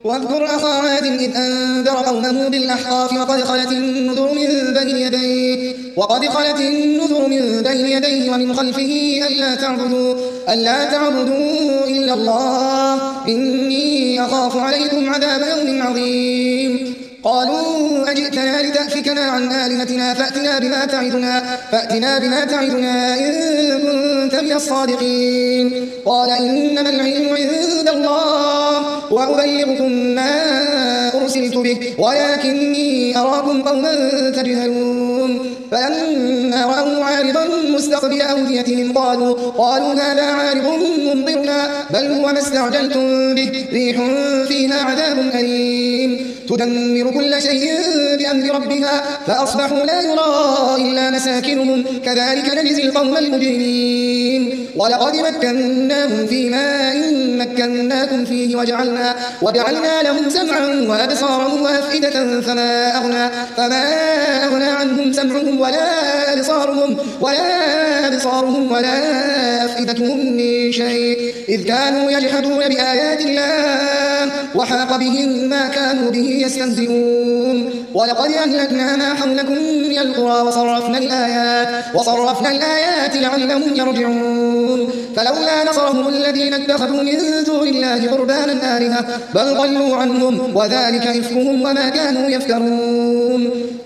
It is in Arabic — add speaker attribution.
Speaker 1: واذكر أخا عاد إذ أنذر قومه بالأحقاف وقد خلت النذر من بين يديه ومن خلفه ألا تعبدوا إلا الله إني أخاف عليكم عذاب يوم عظيم. قالوا أجئتنا لتأفكنا عن آلهتنا فأتنا بما تعدنا إن كنت من الصادقين. قال إنما العلم عند الله وأبلغكم ما أرسلت به ولكني أراكم قوما تجهلون. فلما رأوا عارضا مستقبل أوديتهم قالوا هذا عارض ممطرنا بل هو ما استعجلتم به ريح فيها عذاب أليم تدمر كل شيء بأمر ربها فأصبحوا لا يرى إلا مساكنهم كذلك نجزي القوم المجرمين. ولقد مكناهم في ماء مكناكم فيه وجعلنا لهم سمعا وأبصارا وأفئدة فما أغنى عنهم سمعهم ولا أبصارهم ولا أفئدتهم من شيء إذ كانوا يجحدون بآيات الله وحاق بهم ما كانوا به يستهزئون. ولقد أهلكنا ما حولكم من القرى وصرفنا الآيات لعلهم يرجعون. فلولا نصرهم الذين اتخذوا من دون الله قربانا آلهة بل ضلوا عنهم وذلك إفكهم وما كانوا يفترون.